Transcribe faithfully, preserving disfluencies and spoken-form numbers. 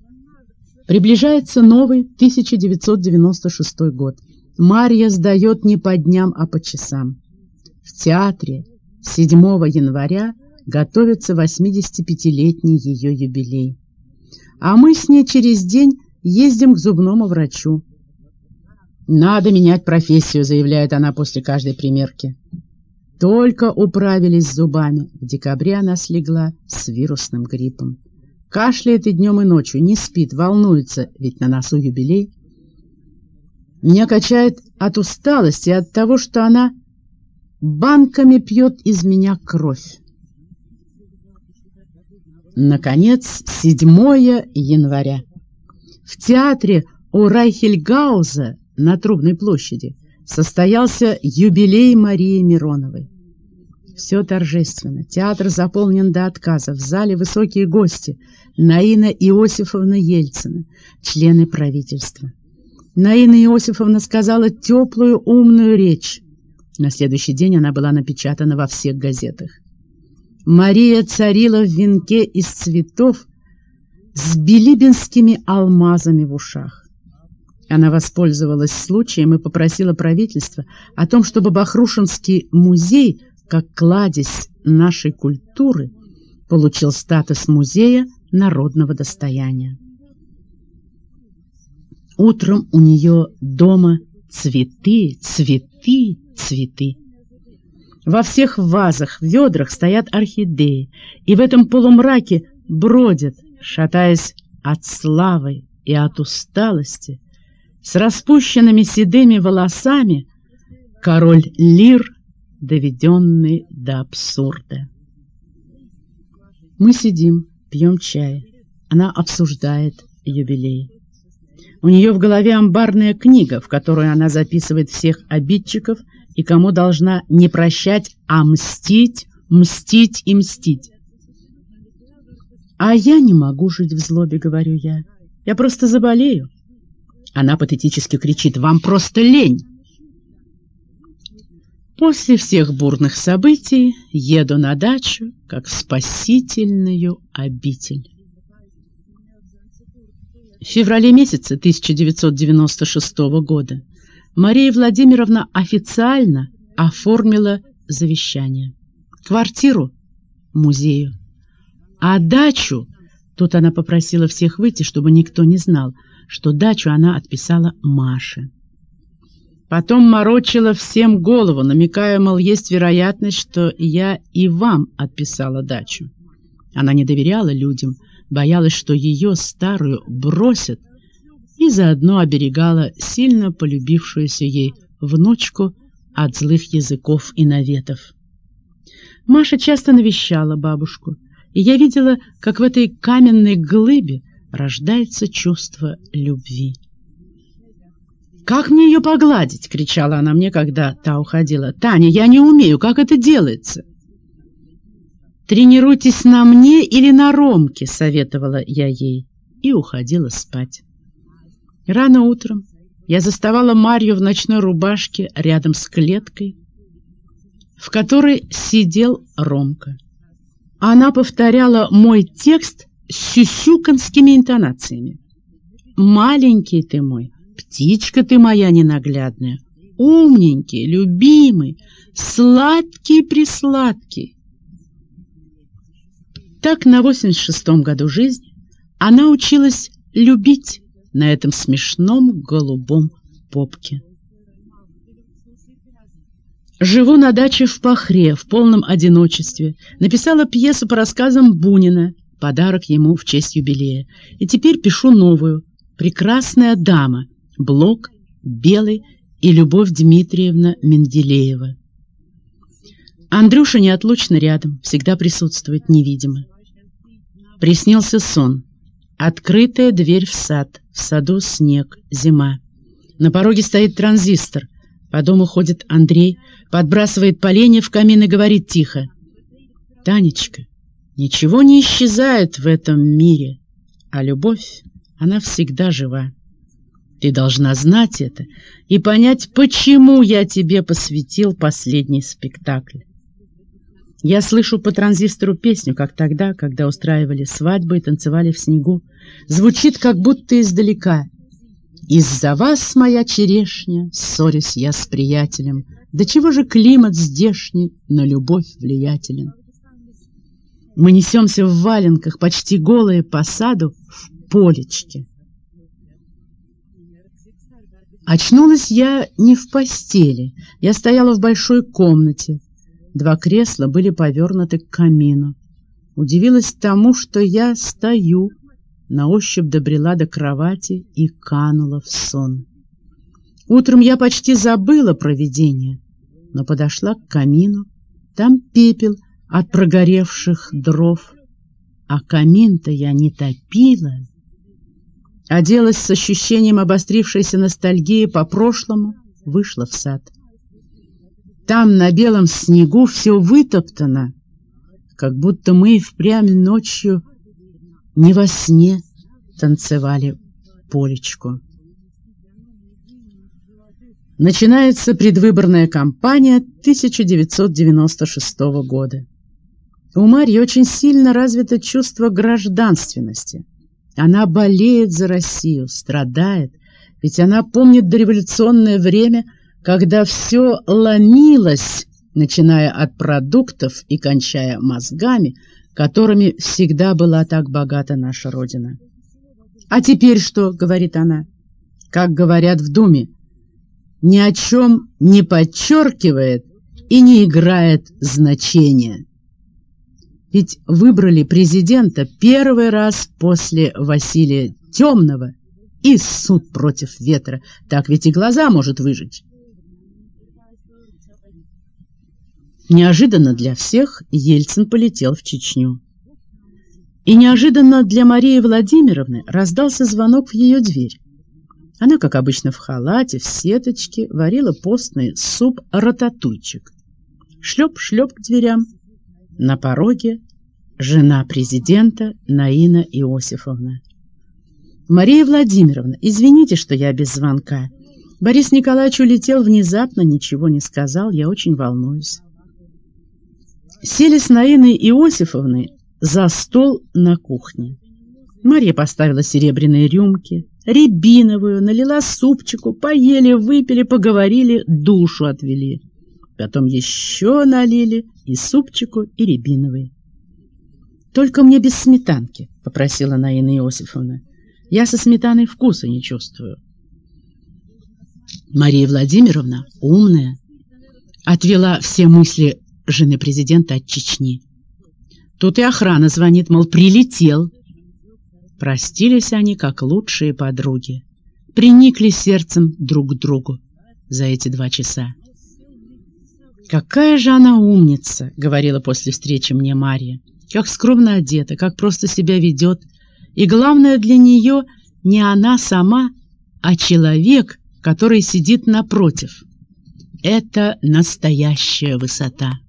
Приближается новый тысяча девятьсот девяносто шестой год. Марья сдает не по дням, а по часам. В театре седьмого января готовится восьмидесятипятилетний ее юбилей. А мы с ней через день ездим к зубному врачу. «Надо менять профессию», — заявляет она после каждой примерки. Только управились с зубами. В декабре она слегла с вирусным гриппом. Кашляет и днем, и ночью, не спит, волнуется, ведь на носу юбилей. Меня качает от усталости и от того, что она банками пьет из меня кровь. Наконец, седьмого января. В театре у Райхельгауза на Трубной площади состоялся юбилей Марии Мироновой. Все торжественно. Театр заполнен до отказа. В зале высокие гости. Наина Иосифовна Ельцина, члены правительства. Наина Иосифовна сказала теплую, умную речь. На следующий день она была напечатана во всех газетах. Мария царила в венке из цветов с билибинскими алмазами в ушах. Она воспользовалась случаем и попросила правительства о том, чтобы Бахрушинский музей, как кладезь нашей культуры, получил статус музея народного достояния. Утром у нее дома цветы, цветы, цветы. Во всех вазах, ведрах стоят орхидеи, и в этом полумраке бродят, шатаясь от славы и от усталости, с распущенными седыми волосами, король Лир, доведенный до абсурда. Мы сидим, пьем чай. Она обсуждает юбилей. У нее в голове амбарная книга, в которую она записывает всех обидчиков и кому должна не прощать, а мстить, мстить и мстить. «А я не могу жить в злобе», — говорю я. «Я просто заболею». Она патетически кричит: «Вам просто лень!» После всех бурных событий еду на дачу, как в спасительную обитель. В феврале месяце тысяча девятьсот девяносто шестого года Мария Владимировна официально оформила завещание. Квартиру – музею, а дачу, тут она попросила всех выйти, чтобы никто не знал, что дачу она отписала Маше. Потом морочила всем голову, намекая, мол, есть вероятность, что я и вам отписала дачу. Она не доверяла людям, боялась, что ее старую бросят, и заодно оберегала сильно полюбившуюся ей внучку от злых языков и наветов. Маша часто навещала бабушку, и я видела, как в этой каменной глыбе рождается чувство любви. «Как мне ее погладить?» — кричала она мне, когда та уходила. «Таня, я не умею, как это делается?» «Тренируйтесь на мне или на Ромке», — советовала я ей, и уходила спать. Рано утром я заставала Марью в ночной рубашке рядом с клеткой, в которой сидел Ромка. Она повторяла мой текст с сюсюканскими интонациями. «Маленький ты мой, птичка ты моя ненаглядная, умненький, любимый, сладкий-присладкий». Так на восемьдесят шестом году жизни она училась любить на этом смешном голубом попке. Живу на даче в Пахре, в полном одиночестве. Написала пьесу по рассказам Бунина, подарок ему в честь юбилея. И теперь пишу новую «Прекрасная дама», Блок, Белый и Любовь Дмитриевна Менделеева. Андрюша неотлучно рядом, всегда присутствует невидимо. Приснился сон. Открытая дверь в сад, в саду снег, зима. На пороге стоит транзистор. По дому ходит Андрей, подбрасывает поленья в камин и говорит тихо: «Танечка, ничего не исчезает в этом мире, а любовь, она всегда жива. Ты должна знать это и понять, почему я тебе посвятил последний спектакль». Я слышу по транзистору песню, как тогда, когда устраивали свадьбы и танцевали в снегу. Звучит как будто издалека. «Из-за вас, моя черешня, ссорюсь я с приятелем. Да чего же климат здешний на любовь влиятелен?» Мы несемся в валенках, почти голые по саду, в полечке. Очнулась я не в постели. Я стояла в большой комнате. Два кресла были повернуты к камину. Удивилась тому, что я стою, на ощупь добрела до кровати и канула в сон. Утром я почти забыла про видение, но подошла к камину. Там пепел от прогоревших дров, а камин-то я не топила. Оделась с ощущением обострившейся ностальгии по прошлому, вышла в сад. Там на белом снегу все вытоптано, как будто мы и впрямь ночью не во сне танцевали полечку. Начинается предвыборная кампания тысяча девятьсот девяносто шестого года. У Марьи очень сильно развито чувство гражданственности. Она болеет за Россию, страдает, ведь она помнит дореволюционное время, когда все ломилось, начиная от продуктов и кончая мозгами, которыми всегда была так богата наша Родина. «А теперь что?» — говорит она. Как говорят в Думе, ни о чем не подчеркивает и не играет значения. Ведь выбрали президента первый раз после Василия Темного, и суд против ветра. Так ведь и глаза может выжечь. Неожиданно для всех Ельцин полетел в Чечню. И неожиданно для Марии Владимировны раздался звонок в ее дверь. Она, как обычно, в халате, в сеточке, варила постный суп-рататуйчик. Шлеп-шлеп к дверям. На пороге жена президента Наина Иосифовна. «Мария Владимировна, извините, что я без звонка. Борис Николаевич улетел внезапно, ничего не сказал, я очень волнуюсь». Сели с Наиной Иосифовной за стол на кухне. Марья поставила серебряные рюмки, рябиновую, налила супчику, поели, выпили, поговорили, душу отвели. Потом еще налили и супчику, и рябиновой. «Только мне без сметанки», — попросила Наина Иосифовна. «Я со сметаной вкуса не чувствую». Мария Владимировна, умная, отвела все мысли жены президента от Чечни. Тут и охрана звонит, мол, прилетел. Простились они, как лучшие подруги. Приникли сердцем друг к другу за эти два часа. «Какая же она умница!» — говорила после встречи мне Марья. «Как скромно одета, как просто себя ведет. И главное для нее не она сама, а человек, который сидит напротив. Это настоящая высота».